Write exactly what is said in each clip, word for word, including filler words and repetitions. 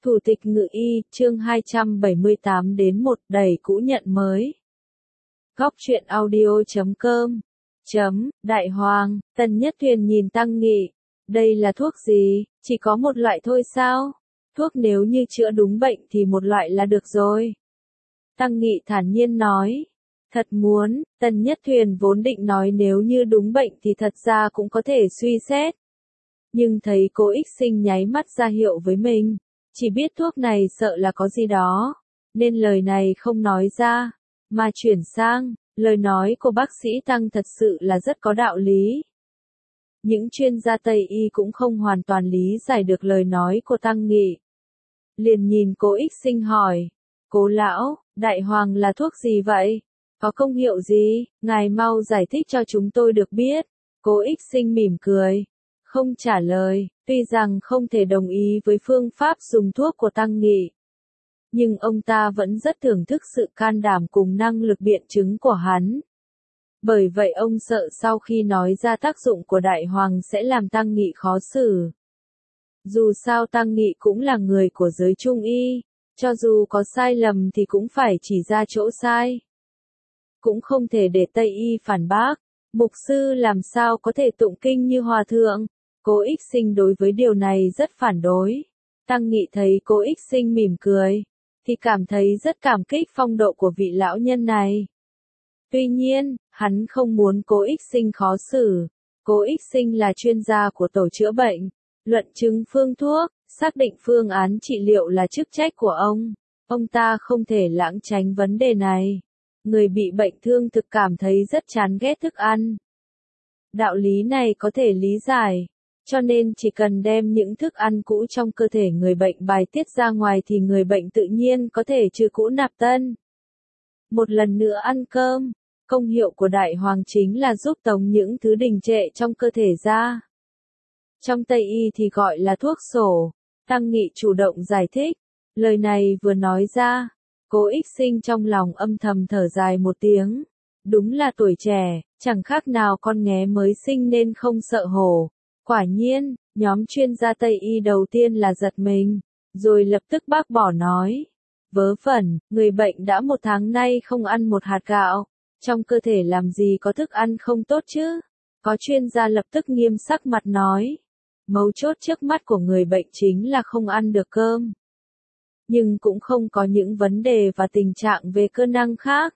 Thủ tịch Ngự y, chương hai trăm bảy mươi tám đến một đẩy cũ nhận mới. Góc truyện audio chấm com chấm, Đại Hoàng, Tần Nhất Thuyền nhìn Tăng Nghị. Đây là thuốc gì, chỉ có một loại thôi sao? Thuốc nếu như chữa đúng bệnh thì một loại là được rồi. Tăng Nghị thản nhiên nói. Thật muốn, Tần Nhất Thuyền vốn định nói nếu như đúng bệnh thì thật ra cũng có thể suy xét. Nhưng thấy cô Ích Sinh nháy mắt ra hiệu với mình. Chỉ biết thuốc này sợ là có gì đó, nên lời này không nói ra, mà chuyển sang, lời nói của bác sĩ Tăng thật sự là rất có đạo lý. Những chuyên gia Tây y cũng không hoàn toàn lý giải được lời nói của Tăng Nghị. Liền nhìn cô Ích Sinh hỏi, Cố lão, Đại Hoàng là thuốc gì vậy? Có công hiệu gì? Ngài mau giải thích cho chúng tôi được biết. Cô Ích Sinh mỉm cười, không trả lời. Tuy rằng không thể đồng ý với phương pháp dùng thuốc của Tăng Nghị, nhưng ông ta vẫn rất thưởng thức sự can đảm cùng năng lực biện chứng của hắn. Bởi vậy ông sợ sau khi nói ra tác dụng của Đại Hoàng sẽ làm Tăng Nghị khó xử. Dù sao Tăng Nghị cũng là người của giới Trung y, cho dù có sai lầm thì cũng phải chỉ ra chỗ sai. Cũng không thể để Tây y phản bác, mục sư làm sao có thể tụng kinh như hòa thượng. Cô Ích Sinh đối với điều này rất phản đối. Tăng Nghị thấy cô Ích Sinh mỉm cười, thì cảm thấy rất cảm kích phong độ của vị lão nhân này. Tuy nhiên, hắn không muốn cô Ích Sinh khó xử. Cô Ích Sinh là chuyên gia của tổ chữa bệnh, luận chứng phương thuốc, xác định phương án trị liệu là chức trách của ông. Ông ta không thể lãng tránh vấn đề này. Người bị bệnh thương thực cảm thấy rất chán ghét thức ăn. Đạo lý này có thể lý giải. Cho nên chỉ cần đem những thức ăn cũ trong cơ thể người bệnh bài tiết ra ngoài thì người bệnh tự nhiên có thể trừ cũ nạp tân. Một lần nữa ăn cơm, công hiệu của Đại Hoàng chính là giúp tống những thứ đình trệ trong cơ thể ra. Trong Tây y thì gọi là thuốc sổ. Tăng Nghị chủ động giải thích. Lời này vừa nói ra, cô Ích Sinh trong lòng âm thầm thở dài một tiếng. Đúng là tuổi trẻ, chẳng khác nào con nghé mới sinh nên không sợ hổ. Quả nhiên, nhóm chuyên gia Tây y đầu tiên là giật mình, rồi lập tức bác bỏ nói. Vớ vẩn, người bệnh đã một tháng nay không ăn một hạt gạo, trong cơ thể làm gì có thức ăn không tốt chứ? Có chuyên gia lập tức nghiêm sắc mặt nói. Mấu chốt trước mắt của người bệnh chính là không ăn được cơm. Nhưng cũng không có những vấn đề và tình trạng về cơ năng khác.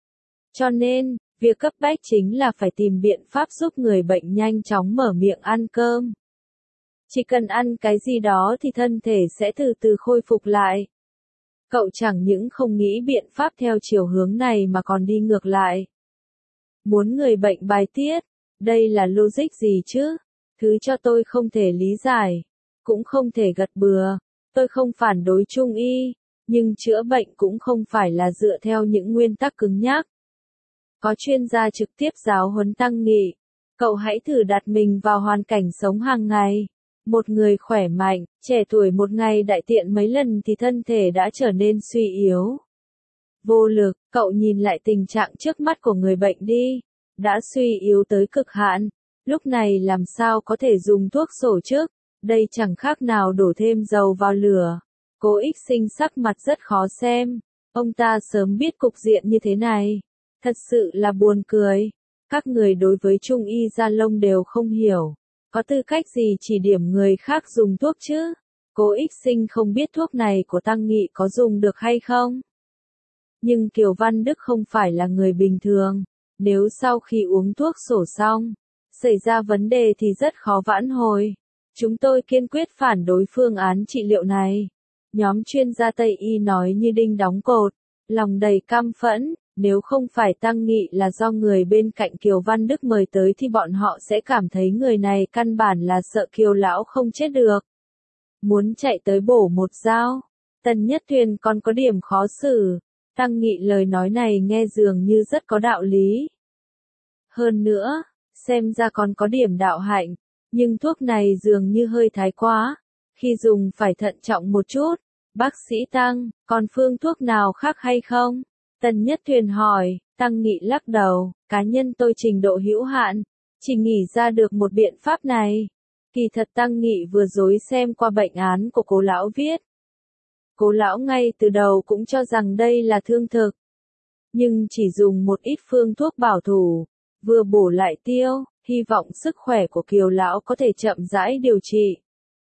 Cho nên, việc cấp bách chính là phải tìm biện pháp giúp người bệnh nhanh chóng mở miệng ăn cơm. Chỉ cần ăn cái gì đó thì thân thể sẽ từ từ khôi phục lại. Cậu chẳng những không nghĩ biện pháp theo chiều hướng này mà còn đi ngược lại. Muốn người bệnh bài tiết, đây là logic gì chứ? Thứ cho tôi không thể lý giải, cũng không thể gật bừa. Tôi không phản đối Trung y, nhưng chữa bệnh cũng không phải là dựa theo những nguyên tắc cứng nhắc. Có chuyên gia trực tiếp giáo huấn Tăng Nghị. Cậu hãy thử đặt mình vào hoàn cảnh sống hàng ngày. Một người khỏe mạnh, trẻ tuổi một ngày đại tiện mấy lần thì thân thể đã trở nên suy yếu. Vô lực, cậu nhìn lại tình trạng trước mắt của người bệnh đi. Đã suy yếu tới cực hạn. Lúc này làm sao có thể dùng thuốc sổ trước? Đây chẳng khác nào đổ thêm dầu vào lửa. Cô Ích Sinh sắc mặt rất khó xem. Ông ta sớm biết cục diện như thế này. Thật sự là buồn cười. Các người đối với Trung y da lông đều không hiểu. Có tư cách gì chỉ điểm người khác dùng thuốc chứ? Cô Ích Sinh không biết thuốc này của Tăng Nghị có dùng được hay không. Nhưng Kiều Văn Đức không phải là người bình thường. Nếu sau khi uống thuốc sổ xong, xảy ra vấn đề thì rất khó vãn hồi. Chúng tôi kiên quyết phản đối phương án trị liệu này. Nhóm chuyên gia Tây y nói như đinh đóng cột, lòng đầy căm phẫn. Nếu không phải Tăng Nghị là do người bên cạnh Kiều Văn Đức mời tới thì bọn họ sẽ cảm thấy người này căn bản là sợ Kiều lão không chết được. Muốn chạy tới bổ một dao. Tần Nhất Thuyền còn có điểm khó xử. Tăng Nghị lời nói này nghe dường như rất có đạo lý. Hơn nữa, xem ra còn có điểm đạo hạnh. Nhưng thuốc này dường như hơi thái quá. Khi dùng phải thận trọng một chút. Bác sĩ Tăng, còn phương thuốc nào khác hay không? Tần Nhất Thuyền hỏi. Tăng Nghị lắc đầu, cá nhân tôi trình độ hữu hạn, chỉ nghĩ ra được một biện pháp này. Kỳ thật Tăng Nghị vừa dối xem qua bệnh án của Cố lão viết. Cố lão ngay từ đầu cũng cho rằng đây là thương thực. Nhưng chỉ dùng một ít phương thuốc bảo thủ, vừa bổ lại tiêu, hy vọng sức khỏe của Kiều lão có thể chậm rãi điều trị.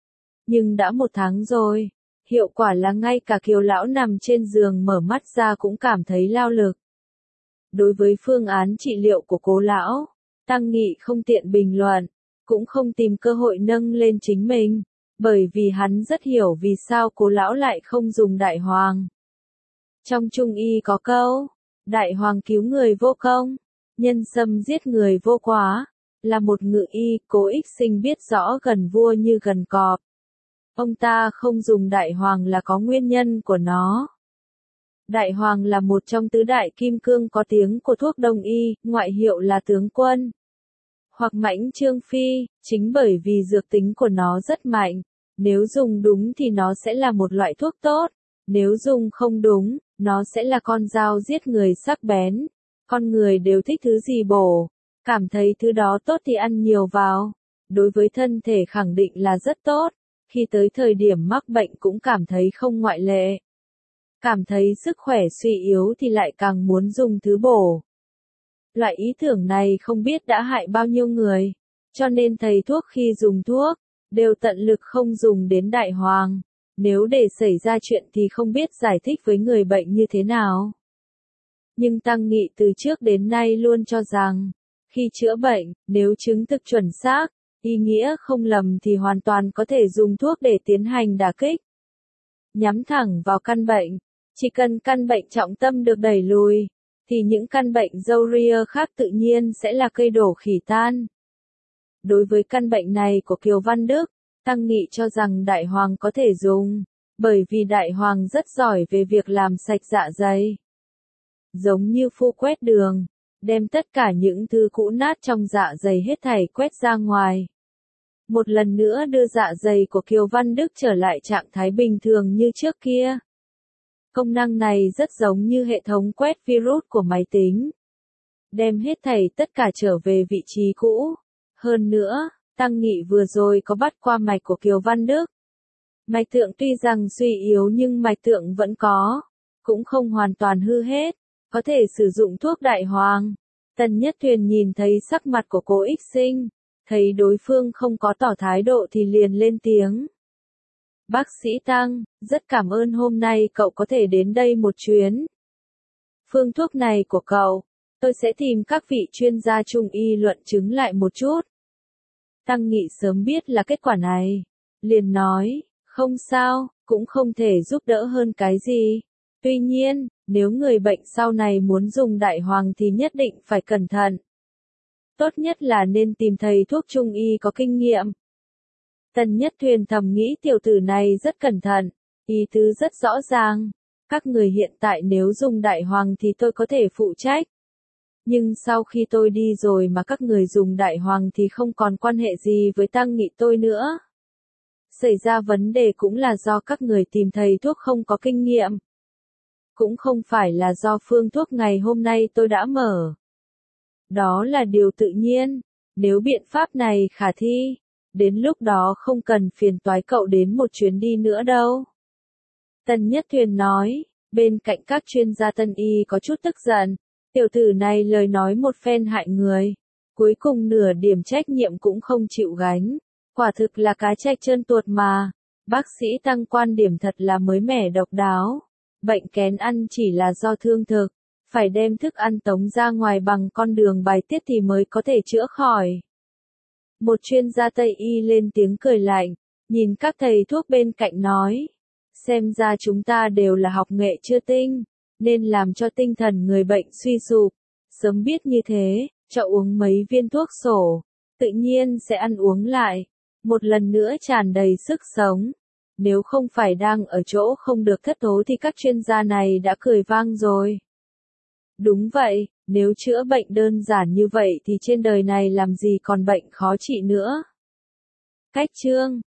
Nhưng đã một tháng rồi, hiệu quả là ngay cả Kiều lão nằm trên giường mở mắt ra cũng cảm thấy lao lực. Đối với phương án trị liệu của Cố lão, Tăng Nghị không tiện bình luận, cũng không tìm cơ hội nâng lên chính mình, bởi vì hắn rất hiểu vì sao Cố lão lại không dùng đại hoàng. Trong Trung y có câu, đại hoàng cứu người vô công, nhân sâm giết người vô quá, là một ngự y, Cố Ích Sinh biết rõ gần vua như gần cọp. Ông ta không dùng đại hoàng là có nguyên nhân của nó. Đại hoàng là một trong tứ đại kim cương có tiếng của thuốc đông y, ngoại hiệu là tướng quân hoặc mãnh trương phi, chính bởi vì dược tính của nó rất mạnh. Nếu dùng đúng thì nó sẽ là một loại thuốc tốt, nếu dùng không đúng, nó sẽ là con dao giết người sắc bén. Con người đều thích thứ gì bổ, cảm thấy thứ đó tốt thì ăn nhiều vào. Đối với thân thể khẳng định là rất tốt, khi tới thời điểm mắc bệnh cũng cảm thấy không ngoại lệ. Cảm thấy sức khỏe suy yếu thì lại càng muốn dùng thứ bổ. Loại ý tưởng này không biết đã hại bao nhiêu người, cho nên thầy thuốc khi dùng thuốc, đều tận lực không dùng đến đại hoàng. Nếu để xảy ra chuyện thì không biết giải thích với người bệnh như thế nào. Nhưng Tăng Nghị từ trước đến nay luôn cho rằng, khi chữa bệnh, nếu chứng thực chuẩn xác, ý nghĩa không lầm thì hoàn toàn có thể dùng thuốc để tiến hành đả kích. Nhắm thẳng vào căn bệnh, chỉ cần căn bệnh trọng tâm được đẩy lùi, thì những căn bệnh râu ria khác tự nhiên sẽ là cây đổ khỉ tan. Đối với căn bệnh này của Kiều Văn Đức, Tăng Nghị cho rằng đại hoàng có thể dùng, bởi vì đại hoàng rất giỏi về việc làm sạch dạ dày. Giống như phu quét đường, đem tất cả những thứ cũ nát trong dạ dày hết thảy quét ra ngoài. Một lần nữa đưa dạ dày của Kiều Văn Đức trở lại trạng thái bình thường như trước kia. Công năng này rất giống như hệ thống quét virus của máy tính. Đem hết thảy tất cả trở về vị trí cũ. Hơn nữa, Tăng Nghị vừa rồi có bắt qua mạch của Kiều Văn Đức. Mạch tượng tuy rằng suy yếu nhưng mạch tượng vẫn có, cũng không hoàn toàn hư hết, có thể sử dụng thuốc đại hoàng. Tần Nhất Thuyền nhìn thấy sắc mặt của Cố Ích Sinh, thấy đối phương không có tỏ thái độ thì liền lên tiếng. Bác sĩ Tăng, rất cảm ơn hôm nay cậu có thể đến đây một chuyến. Phương thuốc này của cậu, tôi sẽ tìm các vị chuyên gia Trung y luận chứng lại một chút. Tăng Nghị sớm biết là kết quả này, liền nói, không sao, cũng không thể giúp đỡ hơn cái gì. Tuy nhiên, nếu người bệnh sau này muốn dùng đại hoàng thì nhất định phải cẩn thận. Tốt nhất là nên tìm thầy thuốc Trung y có kinh nghiệm. Tần Nhất Thuyền thầm nghĩ tiểu tử này rất cẩn thận, ý tứ rất rõ ràng. Các người hiện tại nếu dùng đại hoàng thì tôi có thể phụ trách. Nhưng sau khi tôi đi rồi mà các người dùng đại hoàng thì không còn quan hệ gì với Tăng Nghị tôi nữa. Xảy ra vấn đề cũng là do các người tìm thầy thuốc không có kinh nghiệm. Cũng không phải là do phương thuốc ngày hôm nay tôi đã mở. Đó là điều tự nhiên, nếu biện pháp này khả thi, đến lúc đó không cần phiền toái cậu đến một chuyến đi nữa đâu. Tần Nhất Thuyền nói, bên cạnh các chuyên gia tân y có chút tức giận, tiểu tử này lời nói một phen hại người, cuối cùng nửa điểm trách nhiệm cũng không chịu gánh, quả thực là cá chạch trơn tuột mà. Bác sĩ Tăng quan điểm thật là mới mẻ độc đáo, bệnh kén ăn chỉ là do thương thực, phải đem thức ăn tống ra ngoài bằng con đường bài tiết thì mới có thể chữa khỏi. Một chuyên gia Tây y lên tiếng cười lạnh, nhìn các thầy thuốc bên cạnh nói, xem ra chúng ta đều là học nghệ chưa tinh, nên làm cho tinh thần người bệnh suy sụp. Sớm biết như thế, cho uống mấy viên thuốc sổ, tự nhiên sẽ ăn uống lại, một lần nữa tràn đầy sức sống. Nếu không phải đang ở chỗ không được thất thố thì các chuyên gia này đã cười vang rồi. Đúng vậy, nếu chữa bệnh đơn giản như vậy thì trên đời này làm gì còn bệnh khó trị nữa. Cách chương